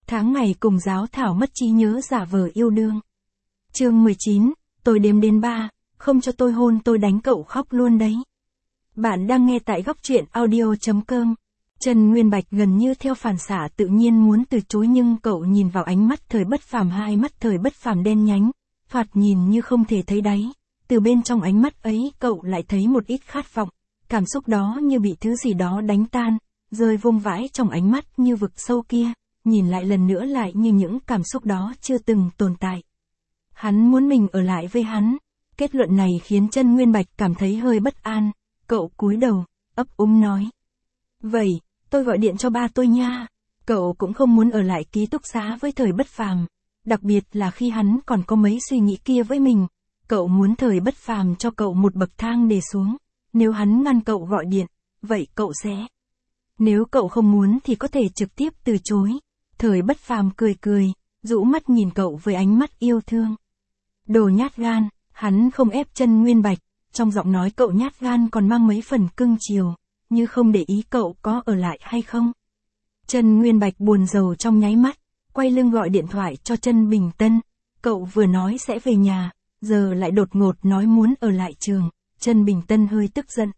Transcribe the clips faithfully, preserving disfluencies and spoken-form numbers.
Tháng ngày cùng giáo thảo mất trí nhớ giả vờ yêu đương. Chương mười chín, tôi đếm đến ba, không cho tôi hôn tôi đánh cậu khóc luôn đấy. Bạn đang nghe tại góc truyện audio chấm com. Trần Nguyên Bạch gần như theo phản xạ tự nhiên muốn từ chối, nhưng cậu nhìn vào ánh mắt Thời Bất Phàm, hai mắt Thời Bất Phàm đen nhánh, thoạt nhìn như không thể thấy đáy. Từ bên trong ánh mắt ấy cậu lại thấy một ít khát vọng, cảm xúc đó như bị thứ gì đó đánh tan, rơi vung vãi trong ánh mắt như vực sâu kia, nhìn lại lần nữa lại như những cảm xúc đó chưa từng tồn tại. Hắn muốn mình ở lại với hắn. Kết luận này khiến Trần Nguyên Bạch cảm thấy hơi bất an, cậu cúi đầu, ấp úng nói. Vậy, tôi gọi điện cho ba tôi nha. Cậu cũng không muốn ở lại ký túc xá với Thời Bất Phàm, đặc biệt là khi hắn còn có mấy suy nghĩ kia với mình. Cậu muốn Thời Bất Phàm cho cậu một bậc thang để xuống. Nếu hắn ngăn cậu gọi điện, vậy cậu sẽ. Nếu cậu không muốn thì có thể trực tiếp từ chối. Thời Bất Phàm cười cười, rũ mắt nhìn cậu với ánh mắt yêu thương. Đồ nhát gan, hắn không ép Trần Nguyên Bạch, trong giọng nói cậu nhát gan còn mang mấy phần cưng chiều, như không để ý cậu có ở lại hay không. Trần Nguyên Bạch buồn rầu trong nháy mắt, quay lưng gọi điện thoại cho Trần Bình Tân. Cậu vừa nói sẽ về nhà, giờ lại đột ngột nói muốn ở lại trường. Trần Bình Tân hơi tức giận.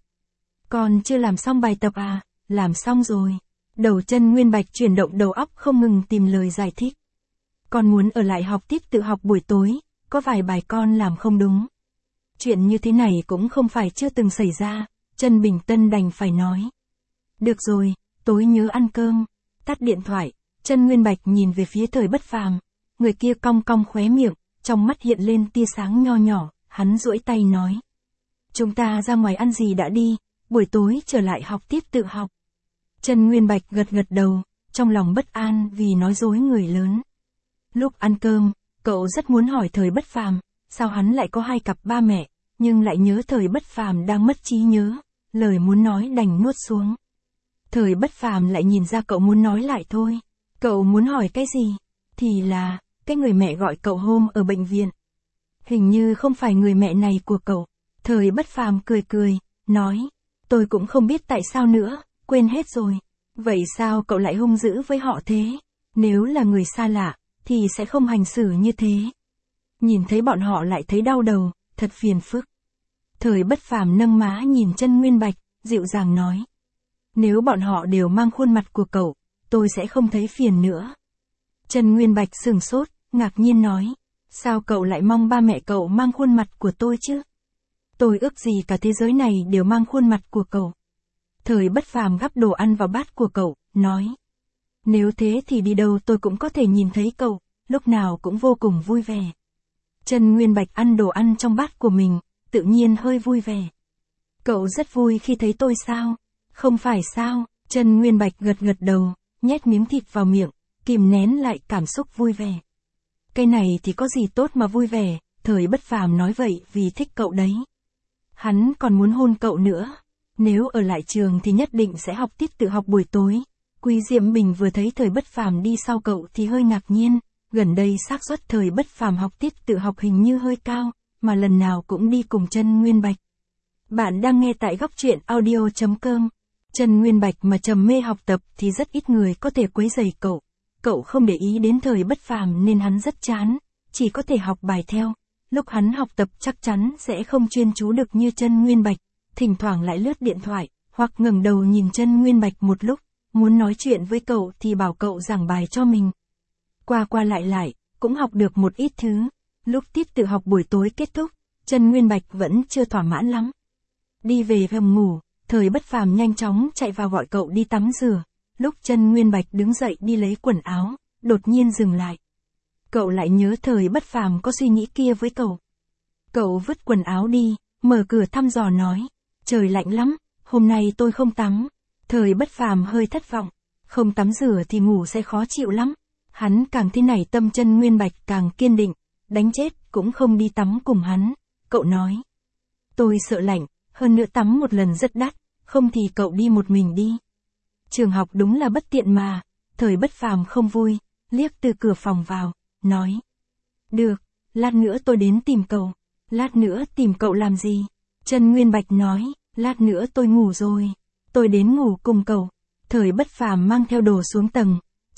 Còn chưa làm xong bài tập à? Làm xong rồi. Đầu Trần Nguyên Bạch chuyển động, đầu óc không ngừng tìm lời giải thích. Con muốn ở lại học tiếp tự học buổi tối, có vài bài con làm không đúng. Chuyện như thế này cũng không phải chưa từng xảy ra, Trần Bình Tân đành phải nói. Được rồi, tối nhớ ăn cơm. Tắt điện thoại, Trần Nguyên Bạch nhìn về phía Thời Bất Phàm, người kia cong cong khóe miệng, trong mắt hiện lên tia sáng nho nhỏ, hắn duỗi tay nói. Chúng ta ra ngoài ăn gì đã đi, buổi tối trở lại học tiếp tự học. Trần Nguyên Bạch gật gật đầu, trong lòng bất an vì nói dối người lớn. Lúc ăn cơm, cậu rất muốn hỏi Thời Bất Phàm, sao hắn lại có hai cặp ba mẹ, nhưng lại nhớ Thời Bất Phàm đang mất trí nhớ, lời muốn nói đành nuốt xuống. Thời Bất Phàm lại nhìn ra cậu muốn nói lại thôi. Cậu muốn hỏi cái gì? Thì là, cái người mẹ gọi cậu hôm ở bệnh viện. Hình như không phải người mẹ này của cậu. Thời Bất Phàm cười cười, nói, tôi cũng không biết tại sao nữa, quên hết rồi. Vậy sao cậu lại hung dữ với họ thế? Nếu là người xa lạ, thì sẽ không hành xử như thế. Nhìn thấy bọn họ lại thấy đau đầu, thật phiền phức. Thời Bất Phàm nâng má nhìn Trần Nguyên Bạch, dịu dàng nói. Nếu bọn họ đều mang khuôn mặt của cậu, tôi sẽ không thấy phiền nữa. Trần Nguyên Bạch sửng sốt, ngạc nhiên nói. Sao cậu lại mong ba mẹ cậu mang khuôn mặt của tôi chứ? Tôi ước gì cả thế giới này đều mang khuôn mặt của cậu. Thời Bất Phàm gắp đồ ăn vào bát của cậu, nói. Nếu thế thì đi đâu tôi cũng có thể nhìn thấy cậu, lúc nào cũng vô cùng vui vẻ. Trần Nguyên Bạch ăn đồ ăn trong bát của mình, tự nhiên hơi vui vẻ. Cậu rất vui khi thấy tôi sao? Không phải sao? Trần Nguyên Bạch gật gật đầu, nhét miếng thịt vào miệng, kìm nén lại cảm xúc vui vẻ. Cái này thì có gì tốt mà vui vẻ, Thời Bất Phàm nói vậy vì thích cậu đấy. Hắn còn muốn hôn cậu nữa. Nếu ở lại trường thì nhất định sẽ học tiết tự học buổi tối. Quý Diệm Bình vừa thấy Thời Bất Phàm đi sau cậu thì hơi ngạc nhiên. Gần đây xác suất Thời Bất Phàm học tiết tự học hình như hơi cao, mà lần nào cũng đi cùng Trần Nguyên Bạch. Bạn đang nghe tại góc truyện audio chấm com. Trần Nguyên Bạch mà trầm mê học tập thì rất ít người có thể quấy rầy cậu. Cậu không để ý đến Thời Bất Phàm nên hắn rất chán, chỉ có thể học bài theo. Lúc hắn học tập chắc chắn sẽ không chuyên chú được như Trần Nguyên Bạch, thỉnh thoảng lại lướt điện thoại, hoặc ngẩng đầu nhìn Trần Nguyên Bạch một lúc, muốn nói chuyện với cậu thì bảo cậu giảng bài cho mình. Qua qua lại lại, cũng học được một ít thứ. Lúc tiết tự học buổi tối kết thúc, Trần Nguyên Bạch vẫn chưa thỏa mãn lắm. Đi về phòng ngủ, Thời Bất Phàm nhanh chóng chạy vào gọi cậu đi tắm rửa. Lúc Trần Nguyên Bạch đứng dậy đi lấy quần áo, đột nhiên dừng lại. Cậu lại nhớ Thời Bất Phàm có suy nghĩ kia với cậu. Cậu vứt quần áo đi, mở cửa thăm dò nói. Trời lạnh lắm, hôm nay tôi không tắm. Thời Bất Phàm hơi thất vọng. Không tắm rửa thì ngủ sẽ khó chịu lắm. Hắn càng thế này tâm Trần Nguyên Bạch càng kiên định. Đánh chết cũng không đi tắm cùng hắn. Cậu nói. Tôi sợ lạnh, hơn nữa tắm một lần rất đắt. Không thì cậu đi một mình đi. Trường học đúng là bất tiện mà. Thời Bất Phàm không vui, liếc từ cửa phòng vào, nói. Được, lát nữa tôi đến tìm cậu. Lát nữa tìm cậu làm gì? Trần Nguyên Bạch nói, lát nữa tôi ngủ rồi. Tôi đến ngủ cùng cậu. Thời Bất Phàm mang theo đồ xuống tầng.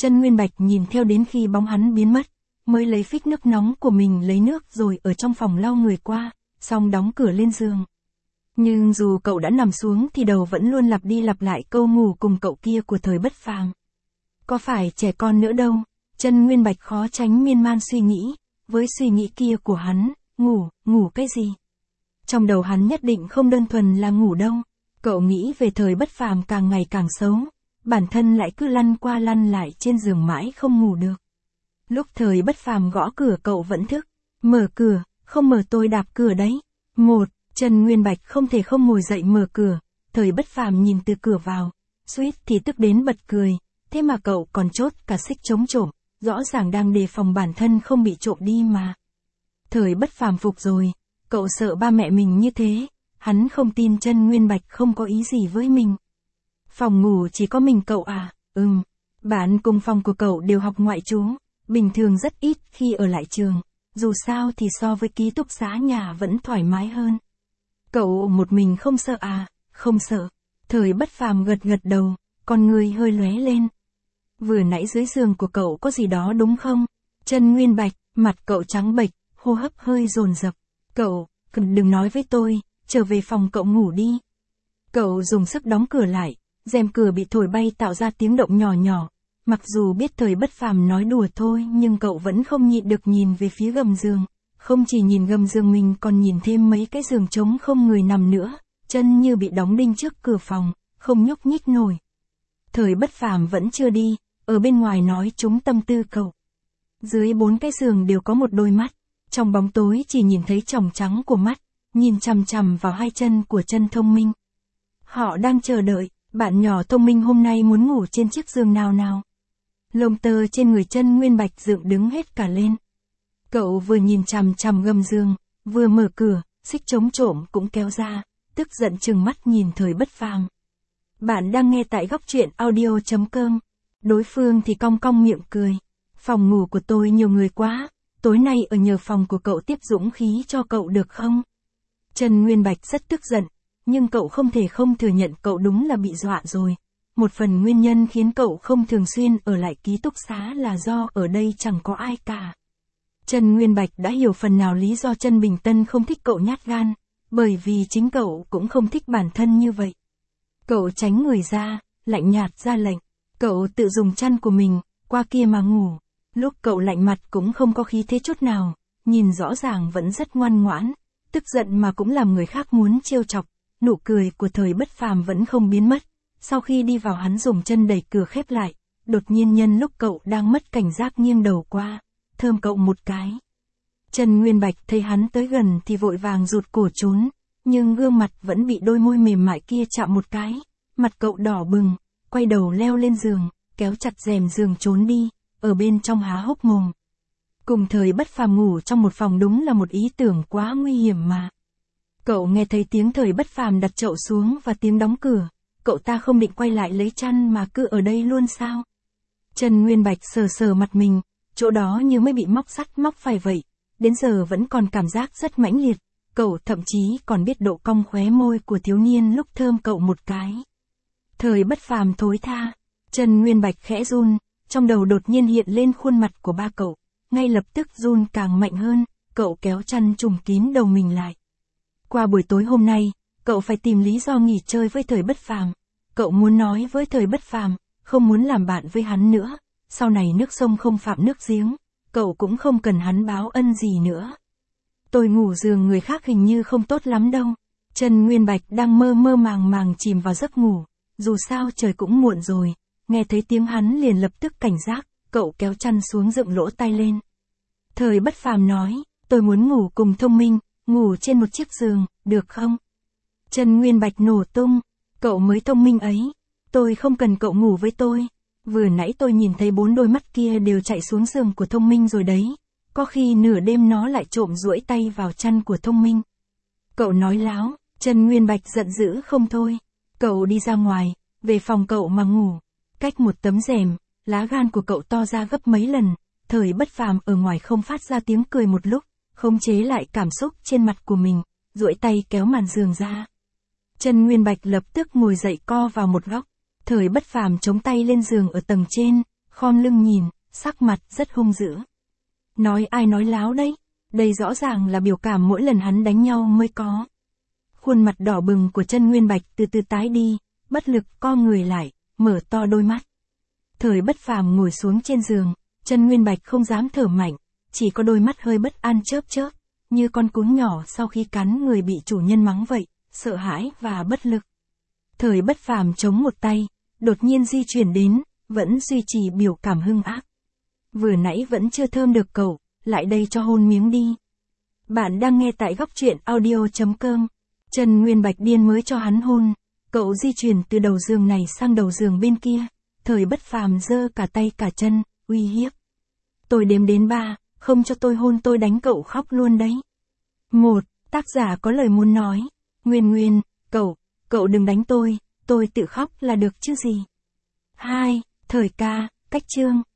Chân Nguyên Bạch nhìn theo đến khi bóng hắn biến mất, mới lấy phích nước nóng của mình lấy nước rồi ở trong phòng lau người qua, xong đóng cửa lên giường. Nhưng dù cậu đã nằm xuống thì đầu vẫn luôn lặp đi lặp lại câu ngủ cùng cậu kia của Thời Bất Phàm. Có phải trẻ con nữa đâu, Chân Nguyên Bạch khó tránh miên man suy nghĩ, với suy nghĩ kia của hắn, ngủ, ngủ cái gì? Trong đầu hắn nhất định không đơn thuần là ngủ đâu, cậu nghĩ về Thời Bất Phàm càng ngày càng xấu, bản thân lại cứ lăn qua lăn lại trên giường mãi không ngủ được. Lúc Thời Bất Phàm gõ cửa cậu vẫn thức, mở cửa, không mở tôi đạp cửa đấy. Một, Chân Nguyên Bạch không thể không ngồi dậy mở cửa, Thời Bất Phàm nhìn từ cửa vào, suýt thì tức đến bật cười, thế mà cậu còn chốt cả xích chống trộm, rõ ràng đang đề phòng bản thân không bị trộm đi mà. Thời Bất Phàm phục rồi, cậu sợ ba mẹ mình như thế, hắn không tin Chân Nguyên Bạch không có ý gì với mình. Phòng ngủ chỉ có mình cậu à? Ừm, bạn cùng phòng của cậu đều học ngoại trú, bình thường rất ít khi ở lại trường, dù sao thì so với ký túc xá nhà vẫn thoải mái hơn. Cậu một mình không sợ à? Không sợ. Thời Bất Phàm gật gật đầu, con người hơi lóe lên. Vừa nãy dưới giường của cậu có gì đó đúng không? Chân Nguyên Bạch, mặt cậu trắng bệch, hô hấp hơi dồn dập. Cậu, đừng nói với tôi, trở về phòng cậu ngủ đi. Cậu dùng sức đóng cửa lại, rèm cửa bị thổi bay tạo ra tiếng động nhỏ nhỏ. Mặc dù biết Thời Bất Phàm nói đùa thôi nhưng cậu vẫn không nhịn được nhìn về phía gầm giường. Không chỉ nhìn gầm giường mình còn nhìn thêm mấy cái giường trống không người nằm nữa, chân như bị đóng đinh trước cửa phòng, không nhúc nhích nổi. Thời Bất Phàm vẫn chưa đi, ở bên ngoài nói trúng tâm tư cậu. Dưới bốn cái giường đều có một đôi mắt, trong bóng tối chỉ nhìn thấy tròng trắng của mắt, nhìn chằm chằm vào hai chân của Chân Thông Minh. Họ đang chờ đợi, bạn nhỏ Thông Minh hôm nay muốn ngủ trên chiếc giường nào nào. Lông tơ trên người Chân Nguyên Bạch dựng đứng hết cả lên. Cậu vừa nhìn chằm chằm gầm giường, vừa mở cửa, xích chống trộm cũng kéo ra, tức giận trừng mắt nhìn Thời Bất Phàm. Bạn đang nghe tại góc truyện audio chấm com. Đối phương thì cong cong miệng cười. Phòng ngủ của tôi nhiều người quá, tối nay ở nhờ phòng của cậu tiếp dũng khí cho cậu được không? Chân Nguyên Bạch rất tức giận, nhưng cậu không thể không thừa nhận cậu đúng là bị dọa rồi. Một phần nguyên nhân khiến cậu không thường xuyên ở lại ký túc xá là do ở đây chẳng có ai cả. Chân Nguyên Bạch đã hiểu phần nào lý do Chân Bình Tân không thích cậu nhát gan, bởi vì chính cậu cũng không thích bản thân như vậy. Cậu tránh người ra, lạnh nhạt ra lệnh. Cậu tự dùng chăn của mình, qua kia mà ngủ. Lúc cậu lạnh mặt cũng không có khí thế chút nào, nhìn rõ ràng vẫn rất ngoan ngoãn, tức giận mà cũng làm người khác muốn trêu chọc. Nụ cười của Thời Bất Phàm vẫn không biến mất. Sau khi đi vào hắn dùng chân đẩy cửa khép lại, đột nhiên nhân lúc cậu đang mất cảnh giác nghiêng đầu qua, thơm cậu một cái. Chân Nguyên Bạch thấy hắn tới gần thì vội vàng rụt cổ trốn, nhưng gương mặt vẫn bị đôi môi mềm mại kia chạm một cái, mặt cậu đỏ bừng, quay đầu leo lên giường, kéo chặt rèm giường trốn đi, ở bên trong há hốc mồm. Cùng Thời Bất Phàm ngủ trong một phòng đúng là một ý tưởng quá nguy hiểm mà. Cậu nghe thấy tiếng Thời Bất Phàm đặt chậu xuống và tiếng đóng cửa, cậu ta không định quay lại lấy chăn mà cứ ở đây luôn sao? Chân Nguyên Bạch sờ sờ mặt mình, chỗ đó như mới bị móc sắt móc phải vậy, đến giờ vẫn còn cảm giác rất mãnh liệt, cậu thậm chí còn biết độ cong khóe môi của thiếu niên lúc thơm cậu một cái. Thời Bất Phàm thối tha, Chân Nguyên Bạch khẽ run, trong đầu đột nhiên hiện lên khuôn mặt của ba cậu, ngay lập tức run càng mạnh hơn, cậu kéo chăn trùm kín đầu mình lại. Qua buổi tối hôm nay, cậu phải tìm lý do nghỉ chơi với Thời Bất Phàm. Cậu muốn nói với Thời Bất Phàm, không muốn làm bạn với hắn nữa, sau này nước sông không phạm nước giếng, cậu cũng không cần hắn báo ân gì nữa. Tôi ngủ giường người khác hình như không tốt lắm đâu. Chân Nguyên Bạch đang mơ mơ màng màng chìm vào giấc ngủ, dù sao trời cũng muộn rồi, nghe thấy tiếng hắn liền lập tức cảnh giác, cậu kéo chăn xuống dựng lỗ tai lên. Thời Bất Phàm nói, tôi muốn ngủ cùng Thông Minh, ngủ trên một chiếc giường, được không? Chân Nguyên Bạch nổ tung, cậu mới thông minh ấy, tôi không cần cậu ngủ với tôi, vừa nãy tôi nhìn thấy bốn đôi mắt kia đều chạy xuống giường của Thông Minh rồi đấy, có khi nửa đêm nó lại trộm duỗi tay vào chăn của Thông Minh. Cậu nói láo, Chân Nguyên Bạch giận dữ không thôi, cậu đi ra ngoài, về phòng cậu mà ngủ, cách một tấm rèm, lá gan của cậu to ra gấp mấy lần. Thời Bất Phàm ở ngoài không phát ra tiếng cười một lúc, khống chế lại cảm xúc trên mặt của mình, duỗi tay kéo màn giường ra. Chân Nguyên Bạch lập tức ngồi dậy co vào một góc, Thời Bất Phàm chống tay lên giường ở tầng trên, khom lưng nhìn, sắc mặt rất hung dữ. Nói ai nói láo đấy, đây rõ ràng là biểu cảm mỗi lần hắn đánh nhau mới có. Khuôn mặt đỏ bừng của Chân Nguyên Bạch từ từ tái đi, bất lực co người lại, mở to đôi mắt. Thời Bất Phàm ngồi xuống trên giường, Chân Nguyên Bạch không dám thở mạnh, chỉ có đôi mắt hơi bất an chớp chớp, như con cún nhỏ sau khi cắn người bị chủ nhân mắng vậy, sợ hãi và bất lực. Thời Bất Phàm chống một tay, đột nhiên di chuyển đến, vẫn duy trì biểu cảm hung ác. Vừa nãy vẫn chưa thơm được cậu, lại đây cho hôn miếng đi. Bạn đang nghe tại góc truyện audio chấm com. Chân Nguyên Bạch điên mới cho hắn hôn, cậu di chuyển từ đầu giường này sang đầu giường bên kia. Thời Bất Phàm giơ cả tay cả chân, uy hiếp. Tôi đếm đến ba, không cho tôi hôn tôi đánh cậu khóc luôn đấy. Một, tác giả có lời muốn nói. Nguyên Nguyên, cậu, cậu đừng đánh tôi, tôi tự khóc là được chứ gì. Hai, Thời ca, cách chương.